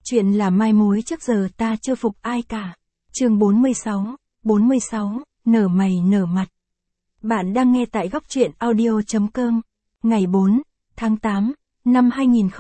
Chuyện là mai mối trước giờ ta chưa phục ai cả. Chương 46, nở mày nở mặt. Bạn đang nghe tại góc truyện audio.com. Ngày 4 tháng 8 năm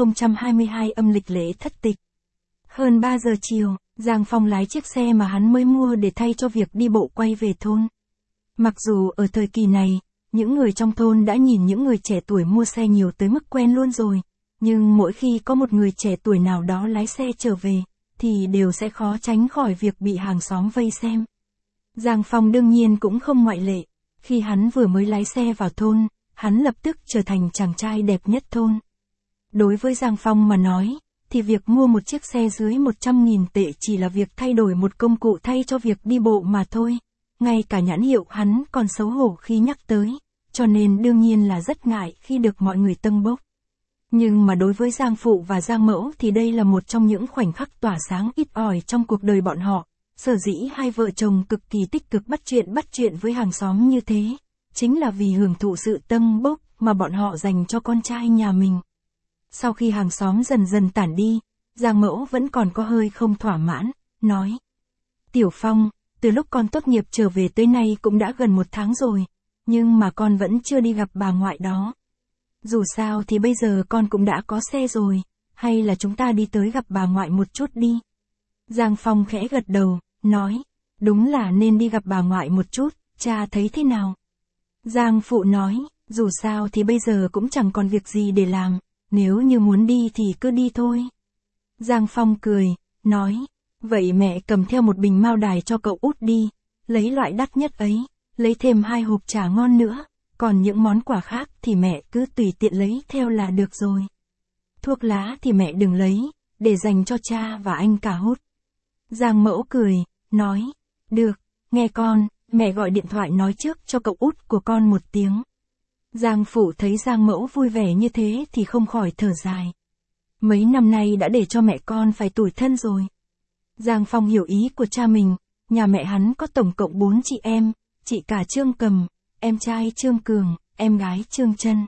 2022 âm lịch lễ Thất Tịch. Hơn 3 giờ chiều, Giang Phong lái chiếc xe mà hắn mới mua để thay cho việc đi bộ quay về thôn. Mặc dù ở thời kỳ này, những người trong thôn đã nhìn những người trẻ tuổi mua xe nhiều tới mức quen luôn rồi. Nhưng mỗi khi có một người trẻ tuổi nào đó lái xe trở về, thì đều sẽ khó tránh khỏi việc bị hàng xóm vây xem. Giang Phong đương nhiên cũng không ngoại lệ. Khi hắn vừa mới lái xe vào thôn, hắn lập tức trở thành chàng trai đẹp nhất thôn. Đối với Giang Phong mà nói, thì việc mua một chiếc xe dưới 100.000 tệ chỉ là việc thay đổi một công cụ thay cho việc đi bộ mà thôi. Ngay cả nhãn hiệu hắn còn xấu hổ khi nhắc tới, cho nên đương nhiên là rất ngại khi được mọi người tâng bốc. Nhưng mà đối với Giang Phụ và Giang Mẫu thì đây là một trong những khoảnh khắc tỏa sáng ít ỏi trong cuộc đời bọn họ. Sở dĩ hai vợ chồng cực kỳ tích cực bắt chuyện với hàng xóm như thế, chính là vì hưởng thụ sự tâng bốc mà bọn họ dành cho con trai nhà mình. Sau khi hàng xóm dần dần tản đi, Giang Mẫu vẫn còn có hơi không thỏa mãn, nói: Tiểu Phong, từ lúc con tốt nghiệp trở về tới nay cũng đã gần 1 tháng rồi, nhưng mà con vẫn chưa đi gặp bà ngoại đó. Dù sao thì bây giờ con cũng đã có xe rồi, hay là chúng ta đi tới gặp bà ngoại một chút đi. Giang Phong khẽ gật đầu, nói: Đúng là nên đi gặp bà ngoại một chút, cha thấy thế nào? Giang Phụ nói: Dù sao thì bây giờ cũng chẳng còn việc gì để làm, nếu như muốn đi thì cứ đi thôi. Giang Phong cười, nói: Vậy mẹ cầm theo một bình mao đài cho cậu út đi, lấy loại đắt nhất ấy, lấy thêm 2 hộp trà ngon nữa. Còn những món quà khác thì mẹ cứ tùy tiện lấy theo là được rồi. Thuốc lá thì mẹ đừng lấy, để dành cho cha và anh cả hút. Giang Mẫu cười, nói: Được, nghe con, mẹ gọi điện thoại nói trước cho cậu út của con một tiếng. Giang Phụ thấy Giang Mẫu vui vẻ như thế thì không khỏi thở dài. Mấy năm nay đã để cho mẹ con phải tủi thân rồi. Giang Phong hiểu ý của cha mình, nhà mẹ hắn có tổng cộng 4 chị em, chị cả Trương Cầm, em trai Trương Cường, em gái Trương Trân.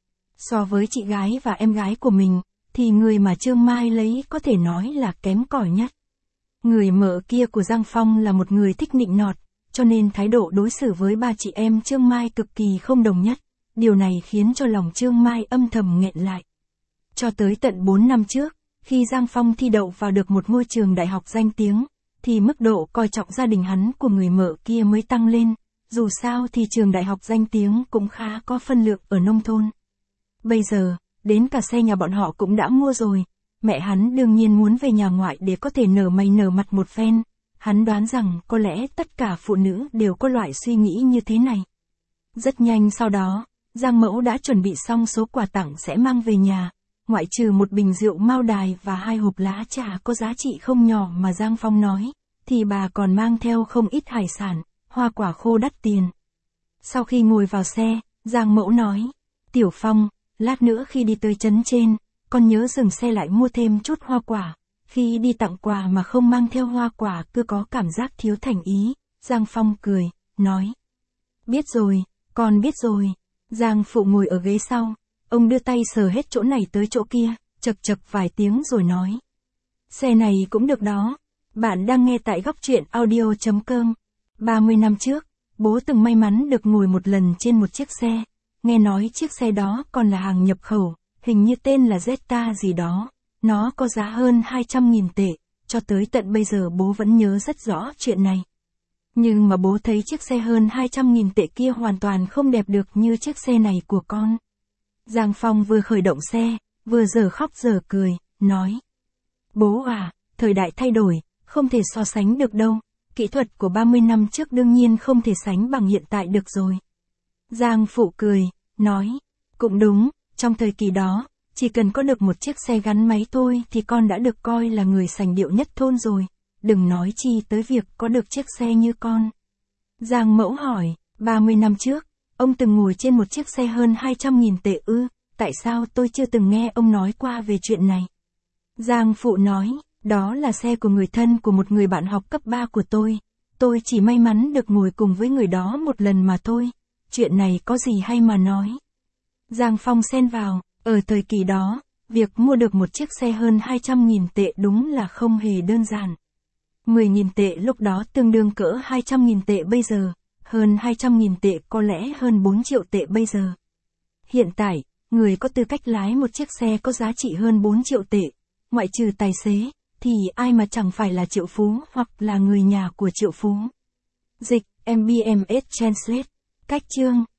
So với chị gái và em gái của mình, thì người mà Trương Mai lấy có thể nói là kém cỏi nhất. Người mợ kia của Giang Phong là một người thích nịnh nọt, cho nên thái độ đối xử với 3 chị em Trương Mai cực kỳ không đồng nhất. Điều này khiến cho lòng Trương Mai âm thầm nghẹn lại. Cho tới tận 4 năm trước, khi Giang Phong thi đậu vào được một ngôi trường đại học danh tiếng, thì mức độ coi trọng gia đình hắn của người mợ kia mới tăng lên. Dù sao thì trường đại học danh tiếng cũng khá có phân lượng ở nông thôn. Bây giờ, đến cả xe nhà bọn họ cũng đã mua rồi. Mẹ hắn đương nhiên muốn về nhà ngoại để có thể nở mày nở mặt một phen. Hắn đoán rằng có lẽ tất cả phụ nữ đều có loại suy nghĩ như thế này. Rất nhanh sau đó, Giang Mẫu đã chuẩn bị xong số quà tặng sẽ mang về nhà. Ngoại trừ một bình rượu mao đài và 2 hộp lá trà có giá trị không nhỏ mà Giang Phong nói, thì bà còn mang theo không ít hải sản, hoa quả khô đắt tiền. Sau khi ngồi vào xe, Giang Mẫu nói: Tiểu Phong, lát nữa khi đi tới trấn trên, con nhớ dừng xe lại mua thêm chút hoa quả. Khi đi tặng quà mà không mang theo hoa quả cứ có cảm giác thiếu thành ý. Giang Phong cười, nói: Biết rồi, con biết rồi. Giang Phụ ngồi ở ghế sau, ông đưa tay sờ hết chỗ này tới chỗ kia, chậc chậc vài tiếng rồi nói: Xe này cũng được đó. Bạn đang nghe tại góc truyện audio.com. 30 năm trước, bố từng may mắn được ngồi một lần trên một chiếc xe. Nghe nói chiếc xe đó còn là hàng nhập khẩu, hình như tên là Zeta gì đó. Nó có giá hơn 200.000 tệ, cho tới tận bây giờ bố vẫn nhớ rất rõ chuyện này. Nhưng mà bố thấy chiếc xe hơn 200.000 tệ kia hoàn toàn không đẹp được như chiếc xe này của con. Giang Phong vừa khởi động xe, vừa giờ khóc giờ cười, nói: Bố à, thời đại thay đổi, không thể so sánh được đâu. Kỹ thuật của 30 năm trước đương nhiên không thể sánh bằng hiện tại được rồi. Giang Phụ cười, nói: Cũng đúng, trong thời kỳ đó, chỉ cần có được một chiếc xe gắn máy thôi thì con đã được coi là người sành điệu nhất thôn rồi. Đừng nói chi tới việc có được chiếc xe như con. Giang Mẫu hỏi: 30 năm trước, ông từng ngồi trên một chiếc xe hơn 200.000 tệ ư? Tại sao tôi chưa từng nghe ông nói qua về chuyện này? Giang Phụ nói: Đó là xe của người thân của một người bạn học cấp 3 của tôi. Tôi chỉ may mắn được ngồi cùng với người đó một lần mà thôi. Chuyện này có gì hay mà nói? Giang Phong xen vào: Ở thời kỳ đó, Việc mua được một chiếc xe hơn 200.000 tệ đúng là không hề đơn giản. 10.000 tệ lúc đó tương đương cỡ 200.000 tệ bây giờ, hơn 200.000 tệ có lẽ hơn 4 triệu tệ bây giờ. Hiện tại, người có tư cách lái một chiếc xe có giá trị hơn 4 triệu tệ, ngoại trừ tài xế, thì ai mà chẳng phải là triệu phú hoặc là người nhà của triệu phú. Dịch, MBMS Translate. Cách chương